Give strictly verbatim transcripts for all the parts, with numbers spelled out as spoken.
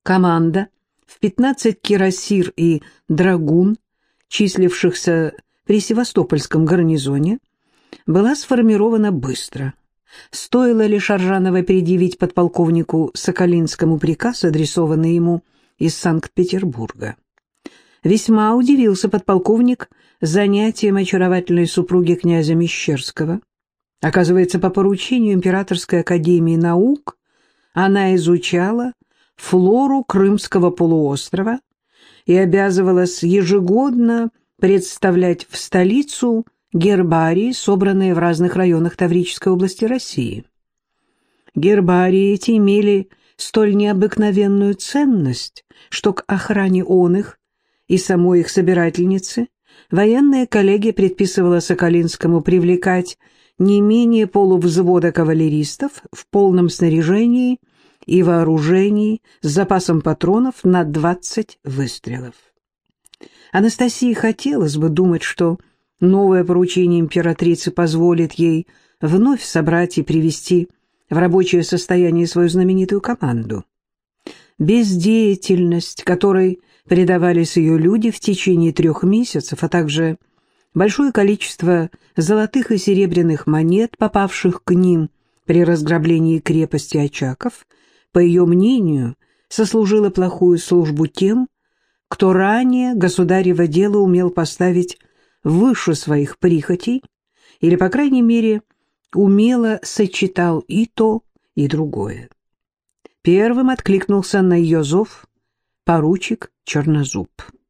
Команда в пятнадцать кирасир и драгун, числившихся при Севастопольском гарнизоне, была сформирована быстро. Стоило лишь Аржановой предъявить подполковнику Соколинскому приказ, адресованный ему из Санкт-Петербурга. Весьма удивился подполковник занятием очаровательной супруги князя Мещерского. Оказывается, по поручению Императорской академии наук она изучала флору Крымского полуострова и обязывалась ежегодно представлять в столицу гербарии, собранные в разных районах Таврической области России. Гербарии эти имели столь необыкновенную ценность, что к охране он их и самой их собирательницы военная коллегия предписывала Соколинскому привлекать не менее полувзвода кавалеристов в полном снаряжении и вооружении с запасом патронов на двадцать выстрелов. Анастасии хотелось бы думать, что новое поручение императрицы позволит ей вновь собрать и привести в рабочее состояние свою знаменитую команду. Бездеятельность, которой предавались ее люди в течение трех месяцев, а также большое количество золотых и серебряных монет, попавших к ним при разграблении крепости Очаков, по ее мнению, сослужило плохую службу тем, кто ранее государево дело умел поставить выше своих прихотей или, по крайней мере, умело сочетал и то, и другое. Первым откликнулся на ее зов поручик Чернозуб.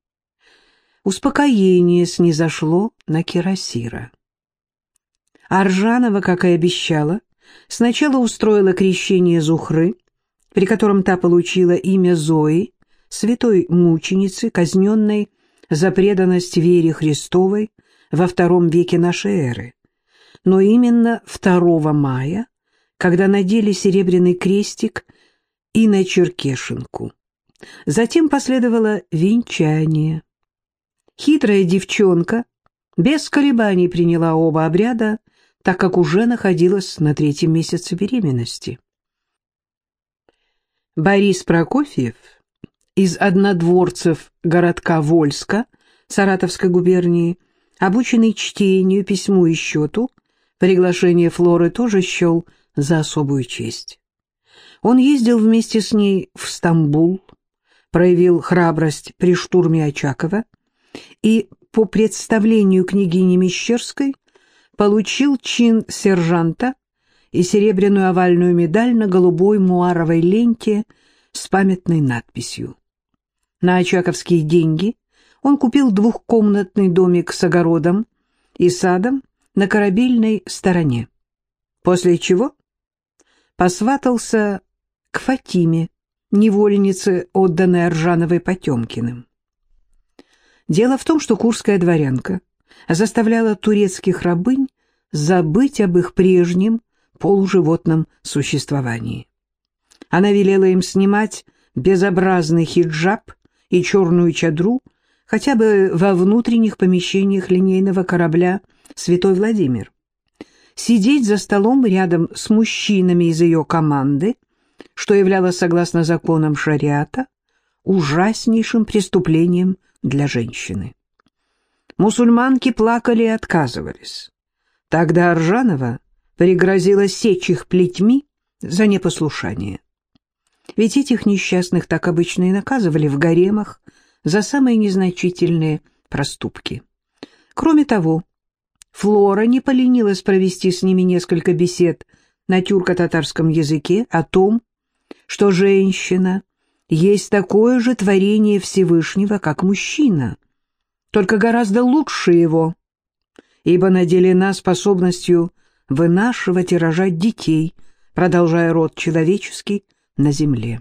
Успокоение снизошло на кирасира. Аржанова, как и обещала, сначала устроила крещение Зухры, при котором та получила имя Зои, святой мученицы, казненной за преданность вере Христовой во втором веке нашей эры. Но именно второго мая, когда надели серебряный крестик и на черкешенку. Затем последовало венчание. Хитрая девчонка без колебаний приняла оба обряда, так как уже находилась на третьем месяце беременности. Борис Прокофьев из однодворцев городка Вольска Саратовской губернии, обученный чтению, письму и счету, приглашение Флоры тоже счел за особую честь. Он ездил вместе с ней в Стамбул, проявил храбрость при штурме Очакова и, по представлению княгини Мещерской, получил чин сержанта и серебряную овальную медаль на голубой муаровой ленте с памятной надписью. На очаковские деньги он купил двухкомнатный домик с огородом и садом на корабельной стороне, после чего посватался к Фатиме, невольнице, отданной Аржановой Потемкиным. Дело в том, что курская дворянка заставляла турецких рабынь забыть об их прежнем полуживотном существовании. Она велела им снимать безобразный хиджаб и черную чадру хотя бы во внутренних помещениях линейного корабля «Святой Владимир», сидеть за столом рядом с мужчинами из ее команды, что являлось, согласно законам шариата, ужаснейшим преступлением для женщины. Мусульманки плакали и отказывались. Тогда Аржанова пригрозила сечь их плетьми за непослушание. Ведь этих несчастных так обычно и наказывали в гаремах за самые незначительные проступки. Кроме того, Флора не поленилась провести с ними несколько бесед на тюрко-татарском языке о том, что женщина есть такое же творение Всевышнего, как мужчина, только гораздо лучше его, ибо наделена способностью вынашивать и рожать детей, продолжая род человеческий на земле.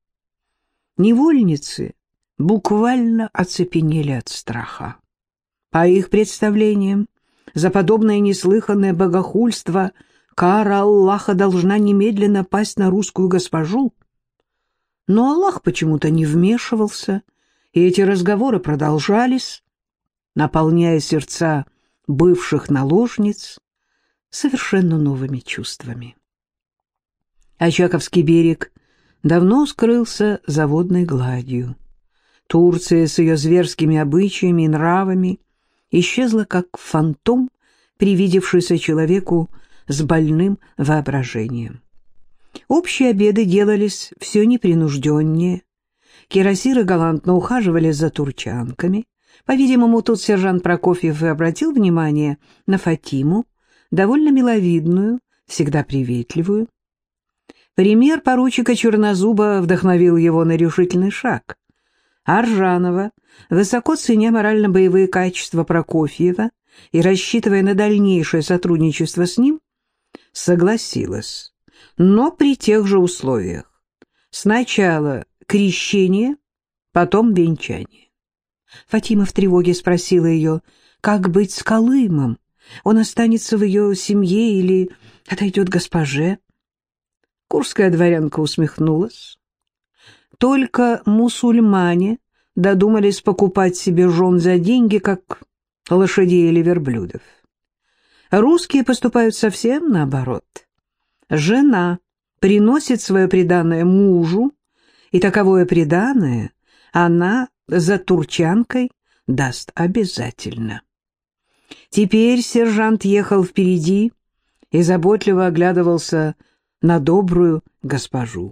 Невольницы буквально оцепенели от страха. По их представлениям, за подобное неслыханное богохульство кара Аллаха должна немедленно пасть на русскую госпожу. Но Аллах почему-то не вмешивался, и эти разговоры продолжались, наполняя сердца бывших наложниц совершенно новыми чувствами. Очаковский берег давно скрылся за водной гладью. Турция с ее зверскими обычаями и нравами исчезла как фантом, привидевшийся человеку с больным воображением. Общие обеды делались все непринужденнее. Кирасиры галантно ухаживали за турчанками. По-видимому, тут сержант Прокофьев и обратил внимание на Фатиму, довольно миловидную, всегда приветливую. Пример поручика Чернозуба вдохновил его на решительный шаг. Аржанова, высоко ценя морально-боевые качества Прокофьева и рассчитывая на дальнейшее сотрудничество с ним, согласилась, но при тех же условиях. Сначала крещение, потом венчание. Фатима в тревоге спросила ее, как быть с Колымом? Он останется в ее семье или отойдет госпоже? Курская дворянка усмехнулась. Только мусульмане додумались покупать себе жен за деньги, как лошадей или верблюдов. Русские поступают совсем наоборот. Жена приносит свое приданое мужу, и таковое приданое она за турчанкой даст обязательно. Теперь сержант ехал впереди и заботливо оглядывался на добрую госпожу.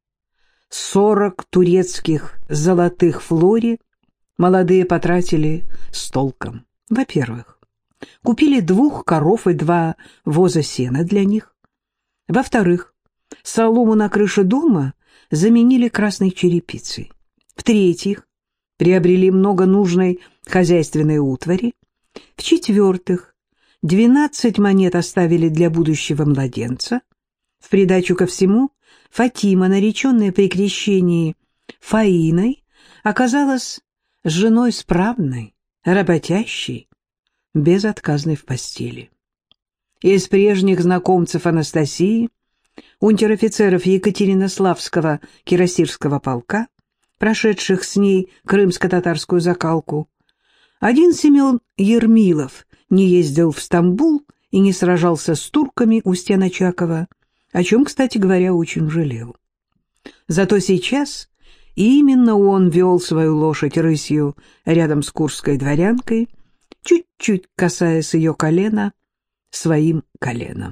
Сорок турецких золотых флори молодые потратили с толком. Во-первых, купили двух коров и два воза сена для них. Во-вторых, солому на крыше дома заменили красной черепицей. В-третьих, приобрели много нужной хозяйственной утвари. В-четвертых, двенадцать монет оставили для будущего младенца. В придачу ко всему, Фатима, нареченная при крещении Фаиной, оказалась женой справной, работящей, безотказной в постели. Из прежних знакомцев Анастасии, унтер-офицеров Екатеринославского кирасирского полка, прошедших с ней крымско-татарскую закалку, один Семен Ермилов не ездил в Стамбул и не сражался с турками у стен Очакова, о чем, кстати говоря, очень жалел. Зато сейчас именно он вел свою лошадь рысью рядом с курской дворянкой, чуть-чуть касаясь ее колена своим коленом.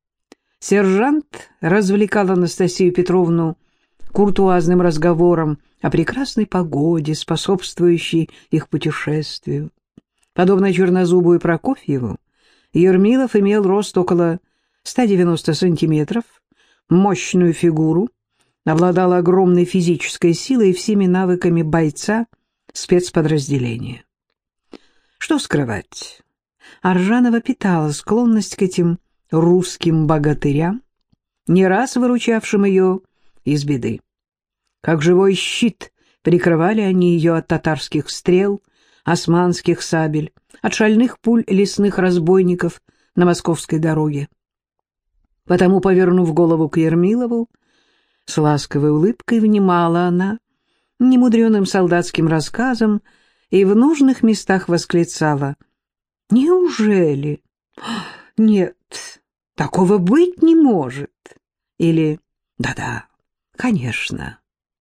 Сержант развлекал Анастасию Петровну куртуазным разговором о прекрасной погоде, способствующей их путешествию. Подобно Чернозубу и Прокофьеву, Ермилов имел рост около ста девяноста сантиметров, мощную фигуру, обладал огромной физической силой и всеми навыками бойца спецподразделения. Что скрывать, Аржанова питала склонность к этим русским богатырям, не раз выручавшим ее из беды. Как живой щит прикрывали они ее от татарских стрел, османских сабель, от шальных пуль лесных разбойников на московской дороге. Потому, повернув голову к Ермилову, с ласковой улыбкой внимала она немудреным солдатским рассказам и в нужных местах восклицала: «Неужели? Нет, такого быть не может!» Или «Да-да, конечно».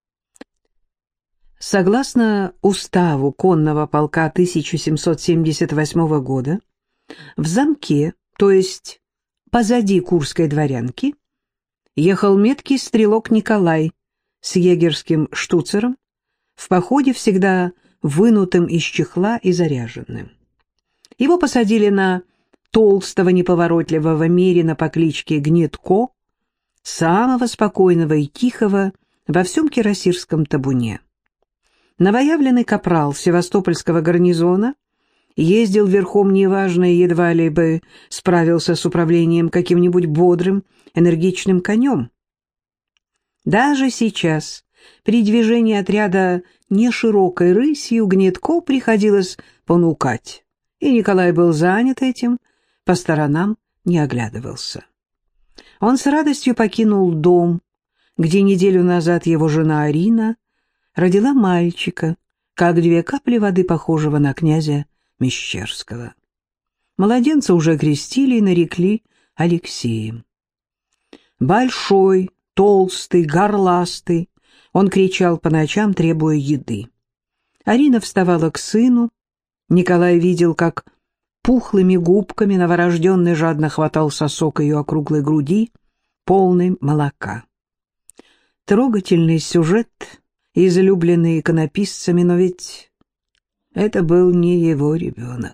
Согласно уставу конного полка тысяча семьсот семьдесят восьмого года, в замке, то есть позади курской дворянки, ехал меткий стрелок Николай с егерским штуцером, в походе всегда вынутым из чехла и заряженным. Его посадили на толстого неповоротливого мерина по кличке Гнетко, самого спокойного и тихого во всем кирасирском табуне. Новоявленный капрал севастопольского гарнизона ездил верхом неважно и едва ли бы справился с управлением каким-нибудь бодрым, энергичным конем. Даже сейчас, при движении отряда неширокой рысью, Гнетко приходилось понукать, и Николай был занят этим, по сторонам не оглядывался. Он с радостью покинул дом, где неделю назад его жена Арина родила мальчика, как две капли воды, похожего на князя Мещерского. Младенца уже крестили и нарекли Алексеем. Большой, толстый, горластый, Он кричал по ночам, требуя еды. Арина вставала к сыну. Николай видел, как пухлыми губками новорожденный жадно хватал сосок ее округлой груди, полный молока. Трогательный сюжет, излюбленный иконописцами, но ведь это был не его ребенок.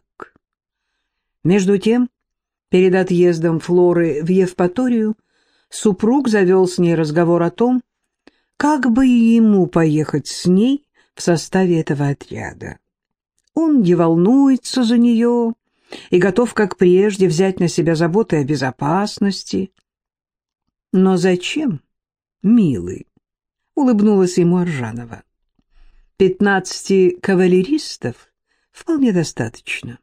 Между тем, перед отъездом Флоры в Евпаторию, супруг завел с ней разговор о том, как бы ему поехать с ней в составе этого отряда. Он не волнуется за нее и готов, как прежде, взять на себя заботы о безопасности. Но зачем, милый? — улыбнулась ему Аржанова. Пятнадцати кавалеристов вполне достаточно.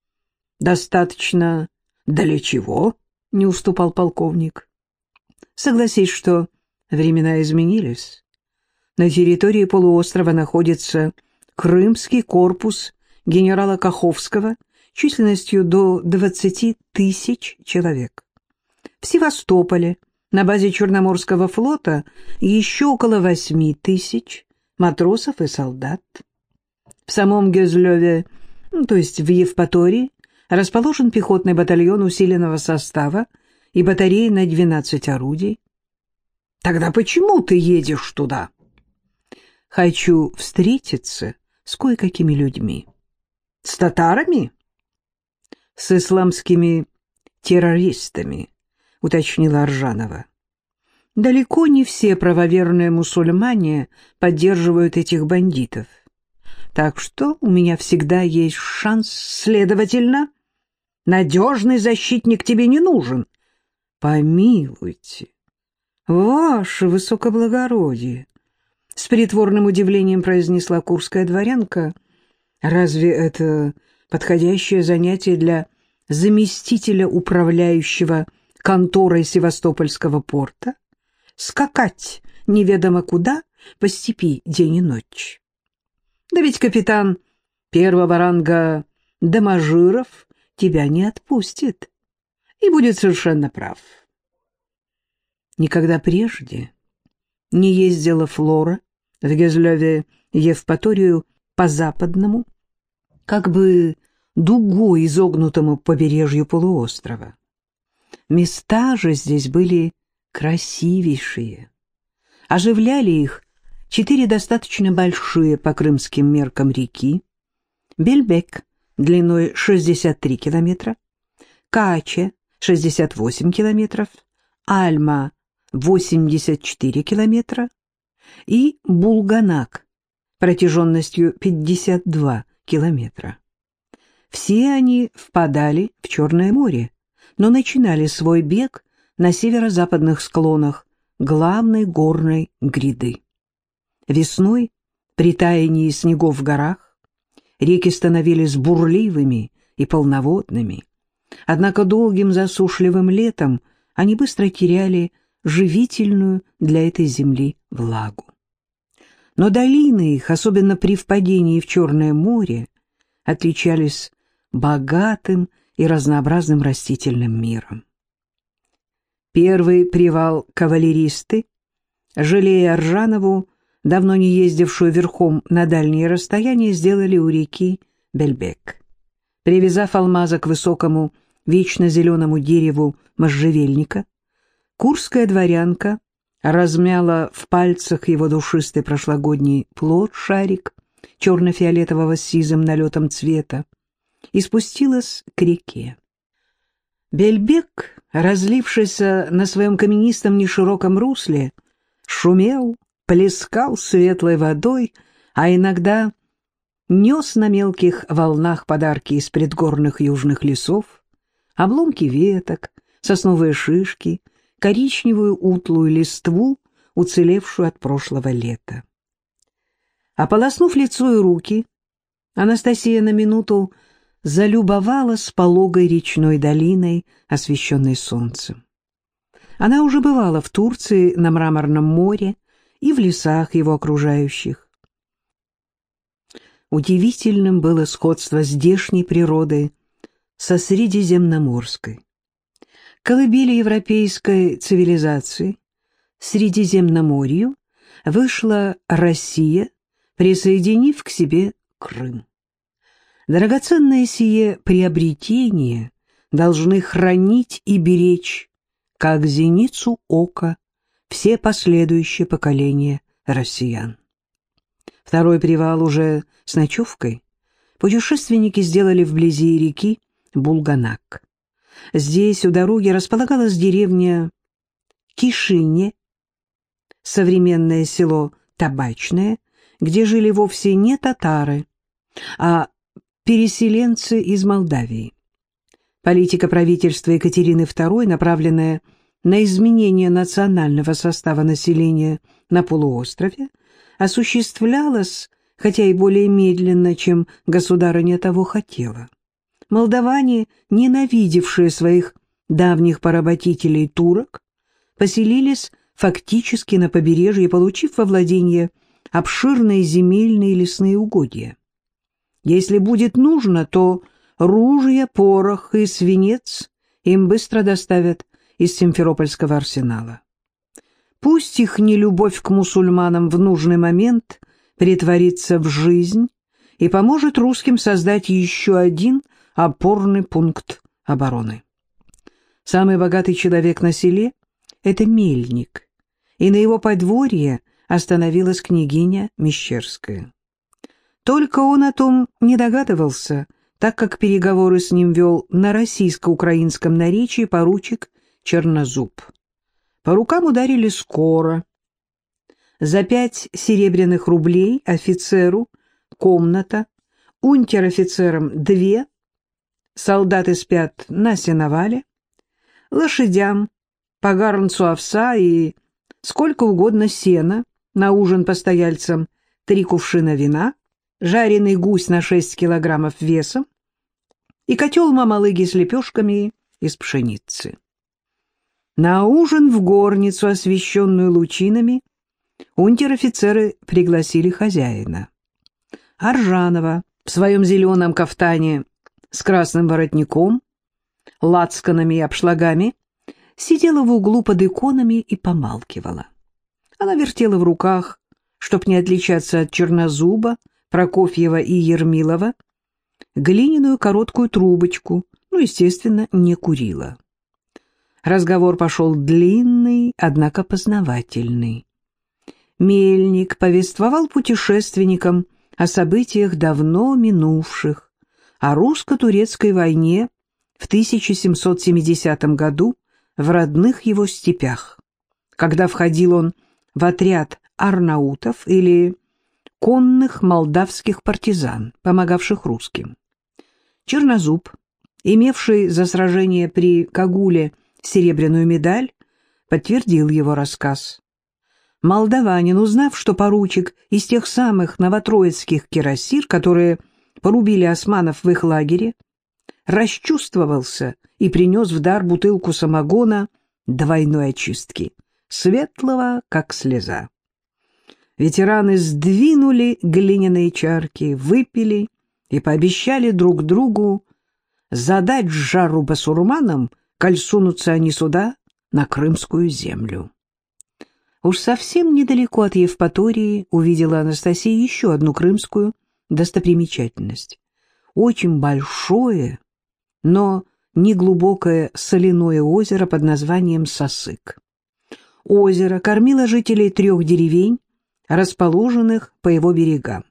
Достаточно для чего? — не уступал полковник. Согласись, что времена изменились. На территории полуострова находится Крымский корпус генерала Каховского численностью до двадцати тысяч человек. В Севастополе на базе Черноморского флота еще около восьми тысяч матросов и солдат. В самом Гюзлёве, то есть в Евпатории, расположен пехотный батальон усиленного состава и батареи на двенадцать орудий. Тогда почему ты едешь туда? Хочу встретиться с кое-какими людьми. С татарами? С исламскими террористами, уточнила Аржанова. Далеко не все правоверные мусульмане поддерживают этих бандитов. Так что у меня всегда есть шанс, следовательно, надежный защитник тебе не нужен. Помилуйте, ваше высокоблагородие, с притворным удивлением произнесла курская дворянка. Разве это подходящее занятие для заместителя управляющего конторой Севастопольского порта? Скакать неведомо куда по степи день и ночь. Да ведь капитан первого ранга Доможиров тебя не отпустит и будет совершенно прав. Никогда прежде не ездила Флора в Гюзлёве Евпаторию по западному, как бы дугой изогнутому побережью полуострова. Места же здесь были красивейшие. Оживляли их четыре достаточно большие по крымским меркам реки: Бельбек длиной шестьдесят три километра, Кача шестьдесят восемь километров, Альма восемьдесят четыре километра и Булганак протяженностью пятьдесят два километра. Все они впадали в Черное море, но начинали свой бег на северо-западных склонах главной горной гряды. Весной, при таянии снегов в горах, реки становились бурливыми и полноводными, однако долгим засушливым летом они быстро теряли живительную для этой земли влагу. Но долины их, особенно при впадении в Черное море, отличались богатым и разнообразным растительным миром. Первый привал кавалеристы, жалея Аржанову, давно не ездившую верхом на дальние расстояния, сделали у реки Бельбек. Привязав алмаза к высокому вечно зеленому дереву можжевельника, курская дворянка размяла в пальцах его душистый прошлогодний плод-шарик черно-фиолетового с сизым налетом цвета и спустилась к реке. Бельбек, разлившийся на своем каменистом нешироком русле, шумел, плескал светлой водой, а иногда нес на мелких волнах подарки из предгорных южных лесов, обломки веток, сосновые шишки, коричневую утлую листву, уцелевшую от прошлого лета. Ополоснув лицо и руки, Анастасия на минуту залюбовалась пологой речной долиной, освещенной солнцем. Она уже бывала в Турции на Мраморном море и в лесах его окружающих. Удивительным было сходство здешней природы со средиземноморской. Колыбели европейской цивилизации, Средиземноморью, вышла Россия, присоединив к себе Крым. Драгоценное сие приобретение должны хранить и беречь, как зеницу ока, все последующие поколения россиян. Второй привал уже с ночевкой путешественники сделали вблизи реки Булганак. Здесь у дороги располагалась деревня Кишине, современное село Табачное, где жили вовсе не татары, а переселенцы из Молдавии. Политика правительства Екатерины второй, направленная на изменение национального состава населения на полуострове, осуществлялась, хотя и более медленно, чем государыня того хотела. Молдаване, ненавидевшие своих давних поработителей турок, поселились фактически на побережье, получив во владение обширные земельные и лесные угодья. Если будет нужно, то ружья, порох и свинец им быстро доставят из Симферопольского арсенала. Пусть их нелюбовь к мусульманам в нужный момент претворится в жизнь и поможет русским создать еще один опорный пункт обороны. Самый богатый человек на селе — это мельник, и на его подворье остановилась княгиня Мещерская. Только он о том не догадывался, так как переговоры с ним вел на российско-украинском наречии поручик Чернозуб. По рукам ударили скоро. За пять серебряных рублей офицеру комната, унтер-офицерам две, солдаты спят на сеновале, лошадям по гарнцу овса и сколько угодно сена, на ужин постояльцам три кувшина вина, жареный гусь на шесть килограммов весом и котел мамалыги с лепешками из пшеницы. На ужин в горницу, освещенную лучинами, унтер-офицеры пригласили хозяина. Аржанова в своем зеленом кафтане с красным воротником, лацканами и обшлагами сидела в углу под иконами и помалкивала. Она вертела в руках, чтоб не отличаться от Чернозуба, Прокофьева и Ермилова, глиняную короткую трубочку, ну, естественно, не курила. Разговор пошел длинный, однако познавательный. Мельник повествовал путешественникам о событиях давно минувших, о русско-турецкой войне в тысяча семьсот семидесятом году в родных его степях, когда входил он в отряд арнаутов или конных молдавских партизан, помогавших русским. Чернозуб, имевший за сражение при Кагуле серебряную медаль, подтвердил его рассказ. Молдаванин, узнав, что поручик из тех самых новотроицких кирасир, которые порубили османов в их лагере, расчувствовался и принес в дар бутылку самогона двойной очистки, светлого, как слеза. Ветераны сдвинули глиняные чарки, выпили и пообещали друг другу задать жару басурманам, коль сунутся они сюда, на крымскую землю. Уж совсем недалеко от Евпатории увидела Анастасия еще одну крымскую достопримечательность. Очень большое, но неглубокое соляное озеро под названием Сасык. Озеро кормило жителей трех деревень, расположенных по его берегам.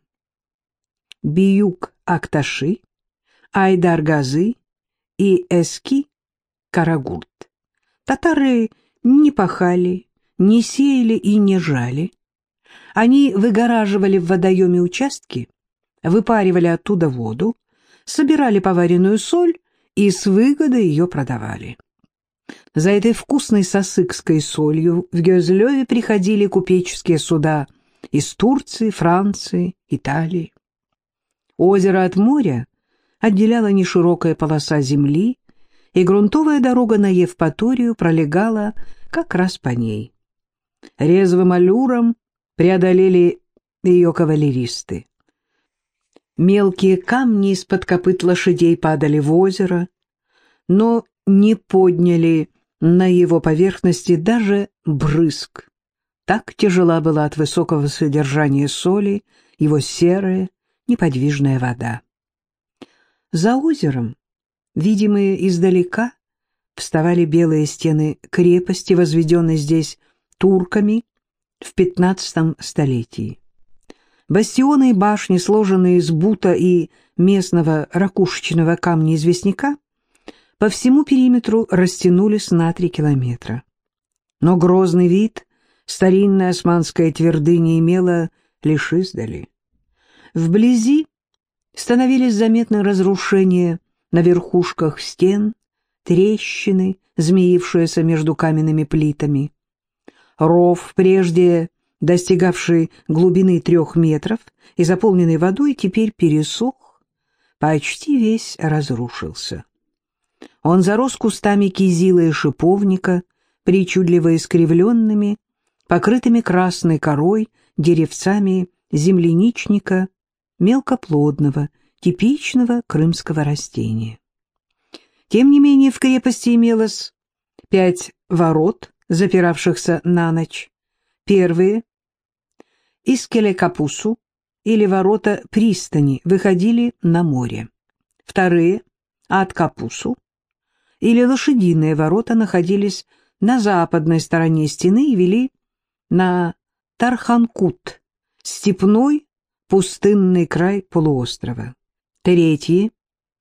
Биюк-Акташи, Айдар-Газы и Эски-Карагурт. Татары не пахали, не сеяли и не жали. Они выгораживали в водоеме участки, выпаривали оттуда воду, собирали поваренную соль и с выгодой ее продавали. За этой вкусной сасыкской солью в Гёзлёве приходили купеческие суда из Турции, Франции, Италии. Озеро от моря отделяла неширокая полоса земли, и грунтовая дорога на Евпаторию пролегала как раз по ней. Резвым аллюром преодолели ее кавалеристы. Мелкие камни из-под копыт лошадей падали в озеро, но не подняли на его поверхности даже брызг. Так тяжела была от высокого содержания соли его серая, неподвижная вода. За озером, видимые издалека, вставали белые стены крепости, возведенной здесь турками в пятнадцатом столетии. Бастионы и башни, сложенные из бута и местного ракушечного камня-известняка, по всему периметру растянулись на три километра. Но грозный вид старинная османская твердыня имела лишь издали. Вблизи становились заметны разрушения на верхушках стен, трещины, змеившиеся между каменными плитами. Ров, прежде достигавший глубины трех метров и заполненный водой, теперь пересох, почти весь разрушился. Он зарос кустами кизила и шиповника, причудливо искривленными, покрытыми красной корой, деревцами земляничника, мелкоплодного, типичного крымского растения. Тем не менее в крепости имелось пять ворот, запиравшихся на ночь. Первые из Келекапусу, или ворота пристани, выходили на море. Вторые от Капусу, или лошадиные ворота, находились на западной стороне стены и вели на Тарханкут, степной пустынный край полуострова. Третьи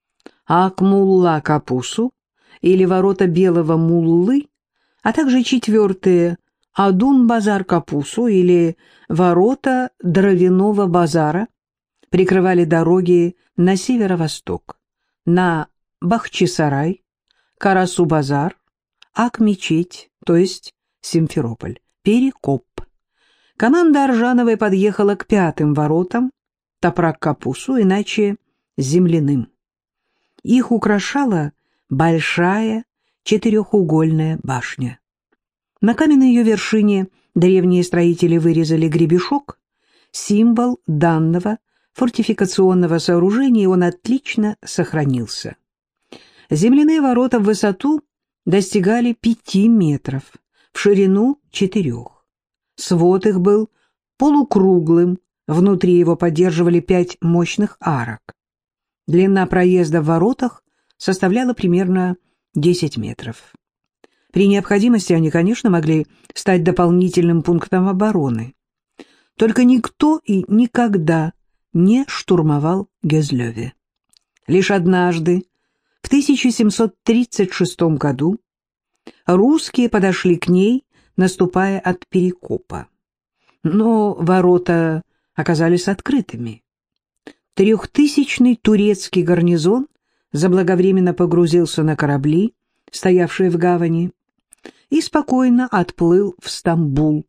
Акмулла-Капусу, или ворота Белого Муллы, а также четвертые Адун-Базар-Капусу, или ворота Дровяного базара, прикрывали дороги на северо-восток, на Бахчисарай, Карасу-Базар, Ак-Мечеть, то есть Симферополь, Перекоп. Команда Аржановой подъехала к пятым воротам, Топрак-Капусу, иначе земляным. Их украшала большая четырехугольная башня. На каменной ее вершине древние строители вырезали гребешок, символ данного фортификационного сооружения, и он отлично сохранился. Земляные ворота в высоту достигали пяти метров, в ширину четырех. Свод их был полукруглым, внутри его поддерживали пять мощных арок. Длина проезда в воротах составляла примерно десять метров. При необходимости они, конечно, могли стать дополнительным пунктом обороны. Только никто и никогда не штурмовал Гёзлёве. Лишь однажды, в тысяча семьсот тридцать шестом году, русские подошли к ней, наступая от Перекопа. Но ворота оказались открытыми. Трехтысячный турецкий гарнизон заблаговременно погрузился на корабли, стоявшие в гавани, и спокойно отплыл в Стамбул,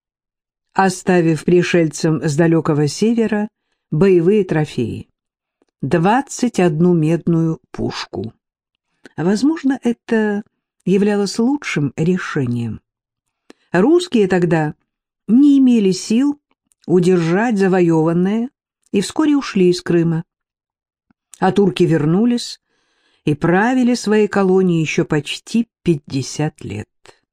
оставив пришельцам с далекого севера боевые трофеи — двадцать одну медную пушку. Возможно, это являлось лучшим решением. Русские тогда не имели сил удержать завоеванное и вскоре ушли из Крыма. А турки вернулись и правили своей колонией еще почти пятьдесят лет.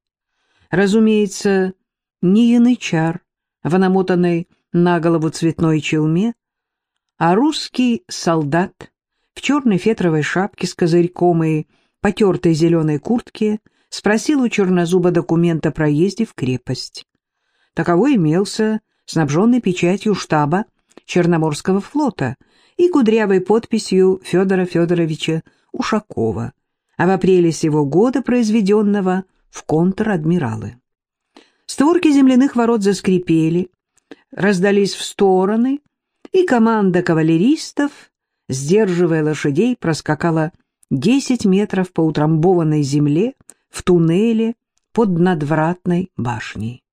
Разумеется, не янычар в намотанной на голову цветной челме, а русский солдат в черной фетровой шапке с козырьком и потертой зеленой куртке спросил у Чернозуба документ о проезде в крепость. Таковой имелся, снабженный печатью штаба Черноморского флота и кудрявой подписью Федора Федоровича Ушакова, а в апреле сего года произведенного в контр-адмиралы. Створки земляных ворот заскрипели, раздались в стороны, и команда кавалеристов, сдерживая лошадей, проскакала десять метров по утрамбованной земле в туннеле под надвратной башней.